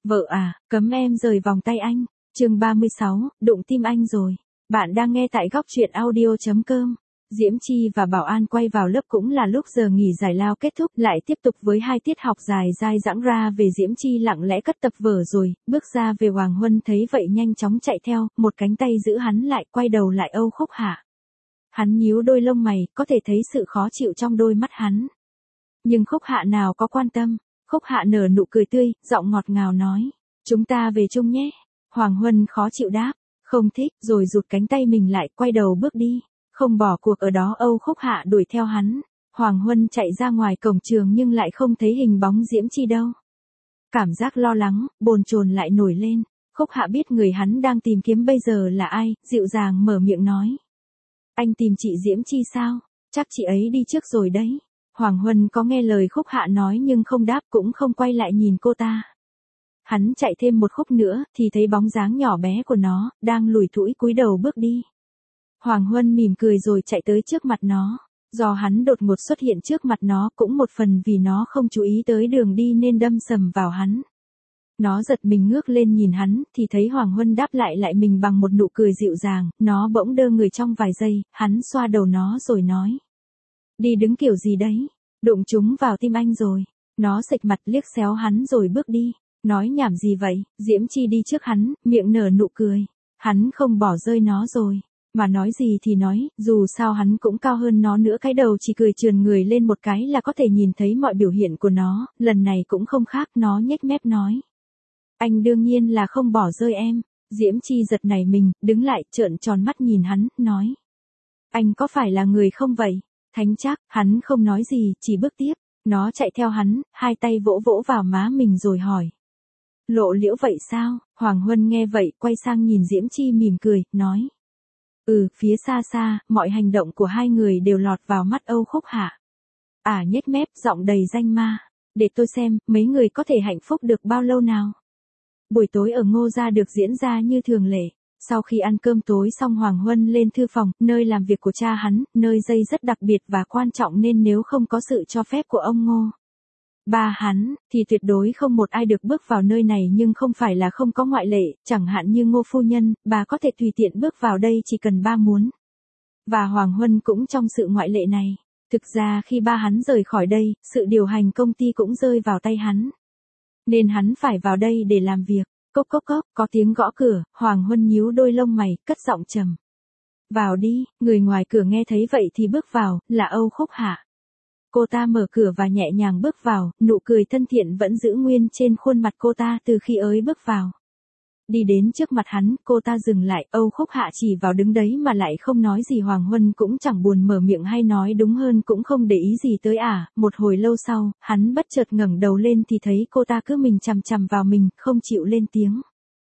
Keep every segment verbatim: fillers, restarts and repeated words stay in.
Vợ à, cấm em rời vòng tay anh. Chương ba mươi sáu, đụng tim anh rồi. Bạn đang nghe tại góc truyện audio chấm com. Diễm Chi và Bảo An quay vào lớp cũng là lúc giờ nghỉ giải lao kết thúc, lại tiếp tục với hai tiết học dài dai dẳng ra về. Diễm Chi lặng lẽ cất tập vở rồi, bước ra về. Hoàng Huân thấy vậy nhanh chóng chạy theo, một cánh tay giữ hắn lại, quay đầu lại Âu Khúc Hạ. Hắn nhíu đôi lông mày, có thể thấy sự khó chịu trong đôi mắt hắn. Nhưng Khúc Hạ nào có quan tâm, Khúc Hạ nở nụ cười tươi, giọng ngọt ngào nói, chúng ta về chung nhé. Hoàng Huân khó chịu đáp, không thích, rồi rụt cánh tay mình lại, quay đầu bước đi. Không bỏ cuộc ở đó, Âu Khúc Hạ đuổi theo hắn. Hoàng Huân chạy ra ngoài cổng trường nhưng lại không thấy hình bóng Diễm Chi đâu. Cảm giác lo lắng, bồn chồn lại nổi lên. Khúc Hạ biết người hắn đang tìm kiếm bây giờ là ai, dịu dàng mở miệng nói. Anh tìm chị Diễm Chi sao? Chắc chị ấy đi trước rồi đấy. Hoàng Huân có nghe lời Khúc Hạ nói nhưng không đáp, cũng không quay lại nhìn cô ta. Hắn chạy thêm một khúc nữa thì thấy bóng dáng nhỏ bé của nó, đang lủi thủi cúi đầu bước đi. Hoàng Huân mỉm cười rồi chạy tới trước mặt nó. Do hắn đột ngột xuất hiện trước mặt nó, cũng một phần vì nó không chú ý tới đường đi nên đâm sầm vào hắn. Nó giật mình ngước lên nhìn hắn, thì thấy Hoàng Huân đáp lại lại mình bằng một nụ cười dịu dàng. Nó bỗng đơ người trong vài giây, hắn xoa đầu nó rồi nói. Đi đứng kiểu gì đấy? Đụng chúng vào tim anh rồi. Nó xệch mặt liếc xéo hắn rồi bước đi. Nói nhảm gì vậy? Diễm Chi đi trước hắn, miệng nở nụ cười. Hắn không bỏ rơi nó rồi. Mà nói gì thì nói, dù sao hắn cũng cao hơn nó nữa. Cái đầu chỉ cười trườn người lên một cái là có thể nhìn thấy mọi biểu hiện của nó. Lần này cũng không khác, nó nhếch mép nói. Anh đương nhiên là không bỏ rơi em. Diễm Chi giật nảy mình, đứng lại, trợn tròn mắt nhìn hắn, nói. Anh có phải là người không vậy? Thánh chắc, hắn không nói gì, chỉ bước tiếp. Nó chạy theo hắn, hai tay vỗ vỗ vào má mình rồi hỏi. Lộ liễu vậy sao? Hoàng Huân nghe vậy, quay sang nhìn Diễm Chi mỉm cười, nói. Ừ, phía xa xa, mọi hành động của hai người đều lọt vào mắt Âu Khúc Hạ. À nhếch mép, giọng đầy danh ma. Để tôi xem, mấy người có thể hạnh phúc được bao lâu nào? Buổi tối ở Ngô Gia được diễn ra như thường lệ. Sau khi ăn cơm tối xong, Hoàng Huân lên thư phòng, nơi làm việc của cha hắn, nơi dây rất đặc biệt và quan trọng nên nếu không có sự cho phép của ông Ngô ba hắn, thì tuyệt đối không một ai được bước vào nơi này. Nhưng không phải là không có ngoại lệ, chẳng hạn như Ngô phu nhân, bà có thể tùy tiện bước vào đây chỉ cần ba muốn. Và Hoàng Huân cũng trong sự ngoại lệ này. Thực ra khi ba hắn rời khỏi đây, sự điều hành công ty cũng rơi vào tay hắn. Nên hắn phải vào đây để làm việc. Cốc cốc cốc, có tiếng gõ cửa, Hoàng Huân nhíu đôi lông mày, cất giọng trầm. Vào đi. Người ngoài cửa nghe thấy vậy thì bước vào, là Âu Khúc Hạ. Cô ta mở cửa và nhẹ nhàng bước vào, nụ cười thân thiện vẫn giữ nguyên trên khuôn mặt cô ta từ khi ới bước vào. Đi đến trước mặt hắn, cô ta dừng lại, Âu Khúc Hạ chỉ vào đứng đấy mà lại không nói gì. Hoàng Huân cũng chẳng buồn mở miệng, hay nói đúng hơn cũng không để ý gì tới ả. Một hồi lâu sau, hắn bất chợt ngẩng đầu lên thì thấy cô ta cứ mình chằm chằm vào mình, không chịu lên tiếng.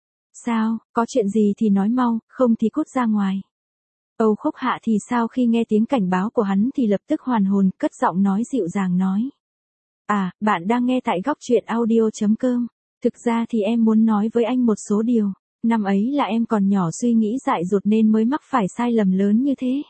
Sao, có chuyện gì thì nói mau, không thì cút ra ngoài. Âu Khúc Hạ thì sao khi nghe tiếng cảnh báo của hắn thì lập tức hoàn hồn, cất giọng nói dịu dàng nói. À, bạn đang nghe tại góc truyện audio chấm com. Thực ra thì em muốn nói với anh một số điều. Năm ấy là em còn nhỏ, suy nghĩ dại dột nên mới mắc phải sai lầm lớn như thế.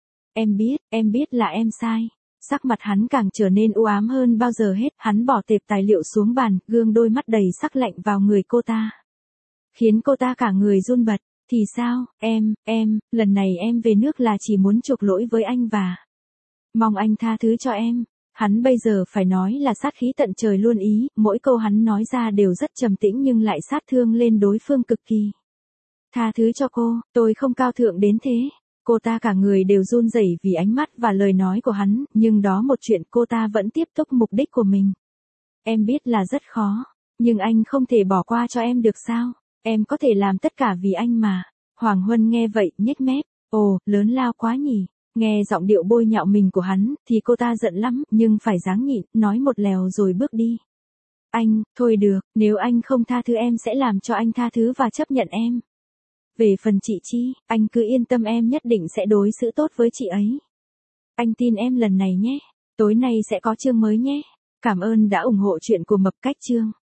Em biết, em biết là em sai. Sắc mặt hắn càng trở nên u ám hơn bao giờ hết. Hắn bỏ tệp tài liệu xuống bàn, gương đôi mắt đầy sắc lạnh vào người cô ta. Khiến cô ta cả người run bật. Thì sao, em, em, lần này em về nước là chỉ muốn chuộc lỗi với anh và mong anh tha thứ cho em. Hắn bây giờ phải nói là sát khí tận trời luôn ý, mỗi câu hắn nói ra đều rất trầm tĩnh nhưng lại sát thương lên đối phương cực kỳ. Tha thứ cho cô, tôi không cao thượng đến thế. Cô ta cả người đều run rẩy vì ánh mắt và lời nói của hắn, nhưng đó một chuyện, cô ta vẫn tiếp tục mục đích của mình. Em biết là rất khó, nhưng anh không thể bỏ qua cho em được sao? Em có thể làm tất cả vì anh mà. Hoàng Huân nghe vậy, nhếch mép. Ồ, lớn lao quá nhỉ. Nghe giọng điệu bôi nhạo mình của hắn, thì cô ta giận lắm, nhưng phải dáng nhịn, nói một lèo rồi bước đi. Anh, thôi được, nếu anh không tha thứ em sẽ làm cho anh tha thứ và chấp nhận em. Về phần chị Chi, anh cứ yên tâm, em nhất định sẽ đối xử tốt với chị ấy. Anh tin em lần này nhé. Tối nay sẽ có chương mới nhé. Cảm ơn đã ủng hộ chuyện của Mập Cách Chương.